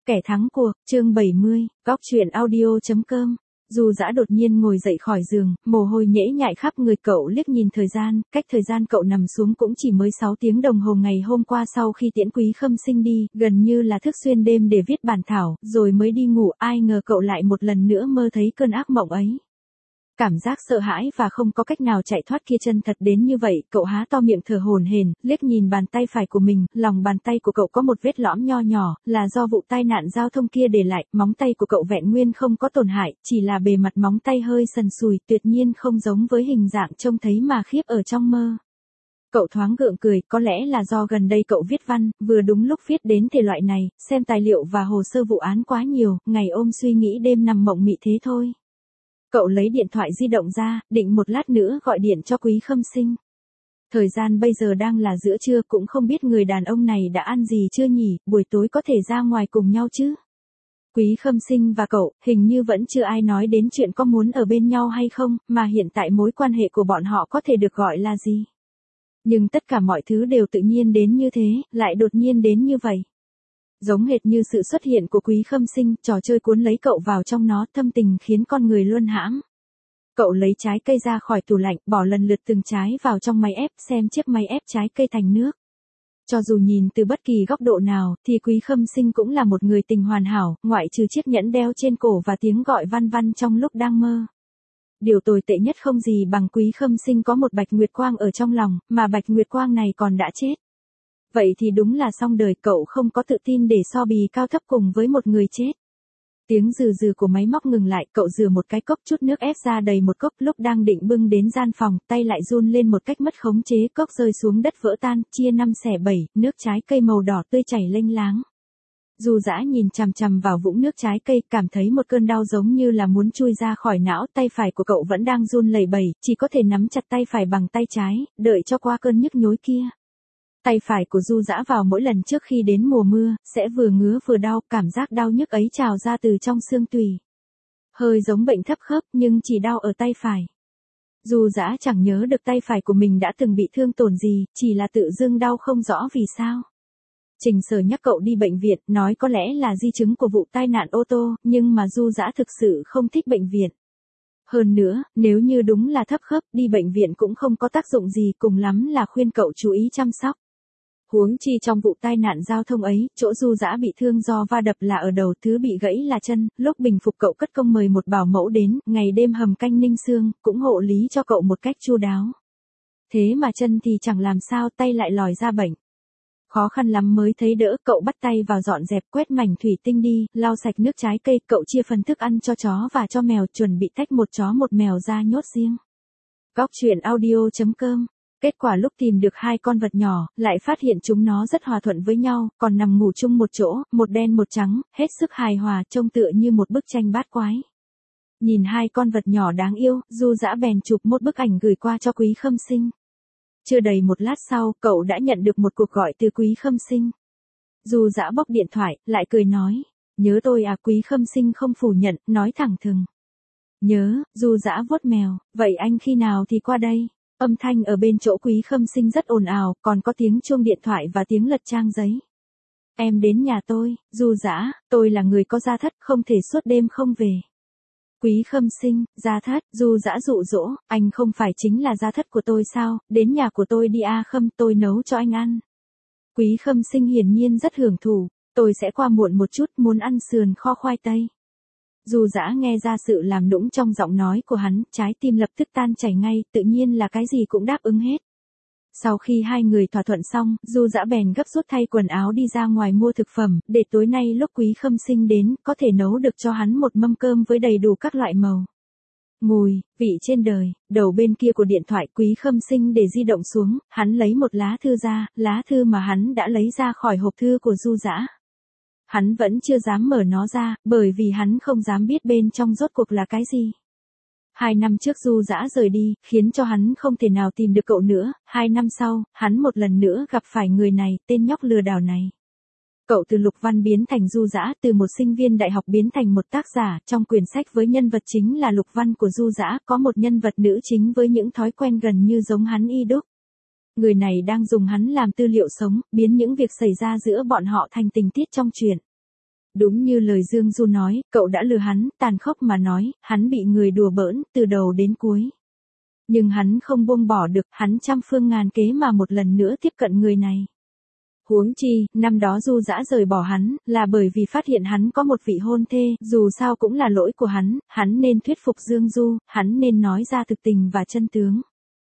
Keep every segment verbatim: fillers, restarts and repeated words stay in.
Kẻ thắng cuộc, chương bảy mươi, góc truyện audio chấm com. Du Dã đột nhiên ngồi dậy khỏi giường, mồ hôi nhễ nhại khắp người cậu, liếc nhìn thời gian, cách thời gian cậu nằm xuống cũng chỉ mới sáu tiếng đồng hồ ngày hôm qua. Sau khi tiễn Quý Khâm Sinh đi, gần như là thức xuyên đêm để viết bản thảo, rồi mới đi ngủ. Ai ngờ cậu lại một lần nữa mơ thấy cơn ác mộng ấy. Cảm giác sợ hãi và không có cách nào chạy thoát kia chân thật đến như vậy, cậu há to miệng thở hổn hển, liếc nhìn bàn tay phải của mình, lòng bàn tay của cậu có một vết lõm nho nhỏ, là do vụ tai nạn giao thông kia để lại. Móng tay của cậu vẹn nguyên không có tổn hại, chỉ là bề mặt móng tay hơi sần sùi, tuyệt nhiên không giống với hình dạng trông thấy mà khiếp ở trong mơ. Cậu thoáng gượng cười, có lẽ là do gần đây cậu viết văn, vừa đúng lúc viết đến thể loại này, xem tài liệu và hồ sơ vụ án quá nhiều, ngày ôm suy nghĩ đêm nằm mộng mị thế thôi. Cậu lấy điện thoại di động ra, định một lát nữa gọi điện cho Quý Khâm Sinh. Thời gian bây giờ đang là giữa trưa, cũng không biết người đàn ông này đã ăn gì chưa nhỉ, buổi tối có thể ra ngoài cùng nhau chứ. Quý Khâm Sinh và cậu, hình như vẫn chưa ai nói đến chuyện có muốn ở bên nhau hay không, mà hiện tại mối quan hệ của bọn họ có thể được gọi là gì. Nhưng tất cả mọi thứ đều tự nhiên đến như thế, lại đột nhiên đến như vậy. Giống hệt như sự xuất hiện của Quý Khâm Sinh, trò chơi cuốn lấy cậu vào trong nó, thâm tình khiến con người luân hãm. Cậu lấy trái cây ra khỏi tủ lạnh, bỏ lần lượt từng trái vào trong máy ép, xem chiếc máy ép trái cây thành nước. Cho dù nhìn từ bất kỳ góc độ nào, thì Quý Khâm Sinh cũng là một người tình hoàn hảo, ngoại trừ chiếc nhẫn đeo trên cổ và tiếng gọi van van trong lúc đang mơ. Điều tồi tệ nhất không gì bằng Quý Khâm Sinh có một bạch nguyệt quang ở trong lòng, mà bạch nguyệt quang này còn đã chết. Vậy thì đúng là xong đời, cậu không có tự tin để so bì cao thấp cùng với một người chết. Tiếng rừ rừ của máy móc ngừng lại, cậu rửa một cái cốc, chút nước ép ra đầy một cốc, lúc đang định bưng đến gian phòng, tay lại run lên một cách mất khống chế, cốc rơi xuống đất vỡ tan, chia năm xẻ bảy, nước trái cây màu đỏ tươi chảy lênh láng. Du Dã nhìn chằm chằm vào vũng nước trái cây, cảm thấy một cơn đau giống như là muốn chui ra khỏi não, tay phải của cậu vẫn đang run lẩy bẩy, chỉ có thể nắm chặt tay phải bằng tay trái, đợi cho qua cơn nhức nhối kia. Tay phải của Du Dã vào mỗi lần trước khi đến mùa mưa, sẽ vừa ngứa vừa đau, cảm giác đau nhức ấy trào ra từ trong xương tủy. Hơi giống bệnh thấp khớp, nhưng chỉ đau ở tay phải. Du Dã chẳng nhớ được tay phải của mình đã từng bị thương tổn gì, chỉ là tự dưng đau không rõ vì sao. Trình Sở nhắc cậu đi bệnh viện, nói có lẽ là di chứng của vụ tai nạn ô tô, nhưng mà Du Dã thực sự không thích bệnh viện. Hơn nữa, nếu như đúng là thấp khớp, đi bệnh viện cũng không có tác dụng gì, cùng lắm là khuyên cậu chú ý chăm sóc. Huống chi trong vụ tai nạn giao thông ấy, chỗ Du Dã bị thương do va đập là ở đầu, thứ bị gãy là chân, lúc bình phục cậu cất công mời một bảo mẫu đến, ngày đêm hầm canh ninh xương, cũng hộ lý cho cậu một cách chu đáo. Thế mà chân thì chẳng làm sao, tay lại lòi ra bệnh. Khó khăn lắm mới thấy đỡ, cậu bắt tay vào dọn dẹp, quét mảnh thủy tinh đi, lau sạch nước trái cây, cậu chia phần thức ăn cho chó và cho mèo, chuẩn bị tách một chó một mèo ra nhốt riêng. Góc truyện audio chấm com. Kết quả lúc tìm được hai con vật nhỏ, lại phát hiện chúng nó rất hòa thuận với nhau, còn nằm ngủ chung một chỗ, một đen một trắng, hết sức hài hòa, trông tựa như một bức tranh bát quái. Nhìn hai con vật nhỏ đáng yêu, Du Dã bèn chụp một bức ảnh gửi qua cho Quý Khâm Sinh. Chưa đầy một lát sau, cậu đã nhận được một cuộc gọi từ Quý Khâm Sinh. Du Dã bóc điện thoại, lại cười nói, nhớ tôi à? Quý Khâm Sinh không phủ nhận, nói thẳng thừng. Nhớ. Du Dã vuốt mèo, vậy anh khi nào thì qua đây? Âm thanh ở bên chỗ Quý Khâm Sinh rất ồn ào, còn có tiếng chuông điện thoại và tiếng lật trang giấy. Em đến nhà tôi. Du Dã, tôi là người có gia thất, không thể suốt đêm không về. Quý Khâm Sinh, gia thất. Du Dã dụ dỗ, anh không phải chính là gia thất của tôi sao, đến nhà của tôi đi a. Khâm, tôi nấu cho anh ăn. Quý Khâm Sinh hiển nhiên rất hưởng thụ, tôi sẽ qua muộn một chút, muốn ăn sườn kho khoai tây. Du Dã nghe ra sự làm nũng trong giọng nói của hắn, trái tim lập tức tan chảy ngay, tự nhiên là cái gì cũng đáp ứng hết. Sau khi hai người thỏa thuận xong, Du Dã bèn gấp rút thay quần áo đi ra ngoài mua thực phẩm, để tối nay lúc Quý Khâm Sinh đến, có thể nấu được cho hắn một mâm cơm với đầy đủ các loại màu, mùi, vị trên đời. Đầu bên kia của điện thoại, Quý Khâm Sinh để di động xuống, hắn lấy một lá thư ra, lá thư mà hắn đã lấy ra khỏi hộp thư của Du Dã. Hắn vẫn chưa dám mở nó ra, bởi vì hắn không dám biết bên trong rốt cuộc là cái gì. Hai năm trước Du Dã rời đi, khiến cho hắn không thể nào tìm được cậu nữa. Hai năm sau, hắn một lần nữa gặp phải người này, tên nhóc lừa đảo này. Cậu từ Lục Văn biến thành Du Dã, từ một sinh viên đại học biến thành một tác giả. Trong quyển sách với nhân vật chính là Lục Văn của Du Dã, có một nhân vật nữ chính với những thói quen gần như giống hắn y đúc. Người này đang dùng hắn làm tư liệu sống, biến những việc xảy ra giữa bọn họ thành tình tiết trong truyện. Đúng như lời Dương Du nói, cậu đã lừa hắn, tàn khốc mà nói, hắn bị người đùa bỡn, từ đầu đến cuối. Nhưng hắn không buông bỏ được, hắn trăm phương ngàn kế mà một lần nữa tiếp cận người này. Huống chi, năm đó Du Dã rời bỏ hắn, là bởi vì phát hiện hắn có một vị hôn thê, dù sao cũng là lỗi của hắn, hắn nên thuyết phục Dương Du, hắn nên nói ra thực tình và chân tướng.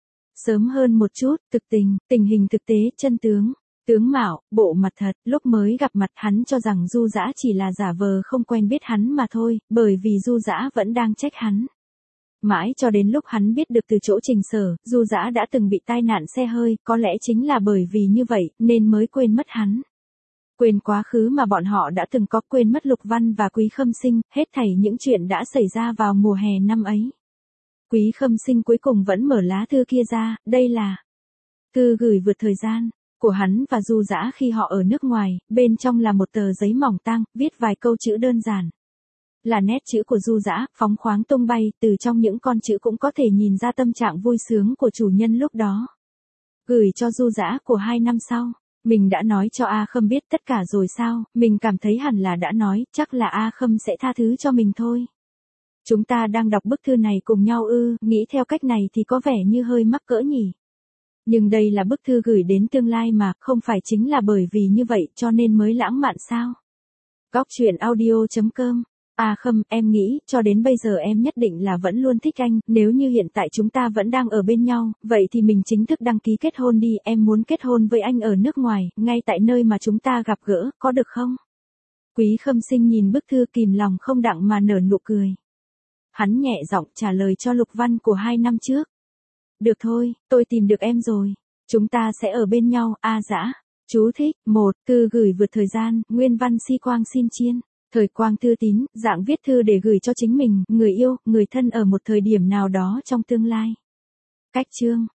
Sớm hơn một chút, thực tình, tình hình thực tế, chân tướng. Tướng mạo, bộ mặt thật, lúc mới gặp mặt hắn cho rằng Du Dã chỉ là giả vờ không quen biết hắn mà thôi, bởi vì Du Dã vẫn đang trách hắn. Mãi cho đến lúc hắn biết được từ chỗ Trình Sở, Du Dã đã từng bị tai nạn xe hơi, có lẽ chính là bởi vì như vậy, nên mới quên mất hắn. Quên quá khứ mà bọn họ đã từng có, quên mất Lục Văn và Quý Khâm Sinh, hết thảy những chuyện đã xảy ra vào mùa hè năm ấy. Quý Khâm Sinh cuối cùng vẫn mở lá thư kia ra, đây là thư gửi vượt thời gian của hắn và Du Dã khi họ ở nước ngoài, bên trong là một tờ giấy mỏng tang, viết vài câu chữ đơn giản. Là nét chữ của Du Dã, phóng khoáng tung bay, từ trong những con chữ cũng có thể nhìn ra tâm trạng vui sướng của chủ nhân lúc đó. Gửi cho Du Dã của hai năm sau, mình đã nói cho A Khâm biết tất cả rồi sao, mình cảm thấy hẳn là đã nói, chắc là A Khâm sẽ tha thứ cho mình thôi. Chúng ta đang đọc bức thư này cùng nhau ư, nghĩ theo cách này thì có vẻ như hơi mắc cỡ nhỉ. Nhưng đây là bức thư gửi đến tương lai mà, không phải chính là bởi vì như vậy cho nên mới lãng mạn sao. Góc truyện audio chấm com. À Khâm, em nghĩ, cho đến bây giờ em nhất định là vẫn luôn thích anh, nếu như hiện tại chúng ta vẫn đang ở bên nhau, vậy thì mình chính thức đăng ký kết hôn đi, em muốn kết hôn với anh ở nước ngoài, ngay tại nơi mà chúng ta gặp gỡ, có được không? Quý Khâm Sinh nhìn bức thư kìm lòng không đặng mà nở nụ cười. Hắn nhẹ giọng trả lời cho Lục Văn của hai năm trước. Được thôi, tôi tìm được em rồi. Chúng ta sẽ ở bên nhau, A Dã. Chú thích, một, thư gửi vượt thời gian, nguyên văn Si Quang Xin Chiên. Thời Quang thư tín, dạng viết thư để gửi cho chính mình, người yêu, người thân ở một thời điểm nào đó trong tương lai. Cách chương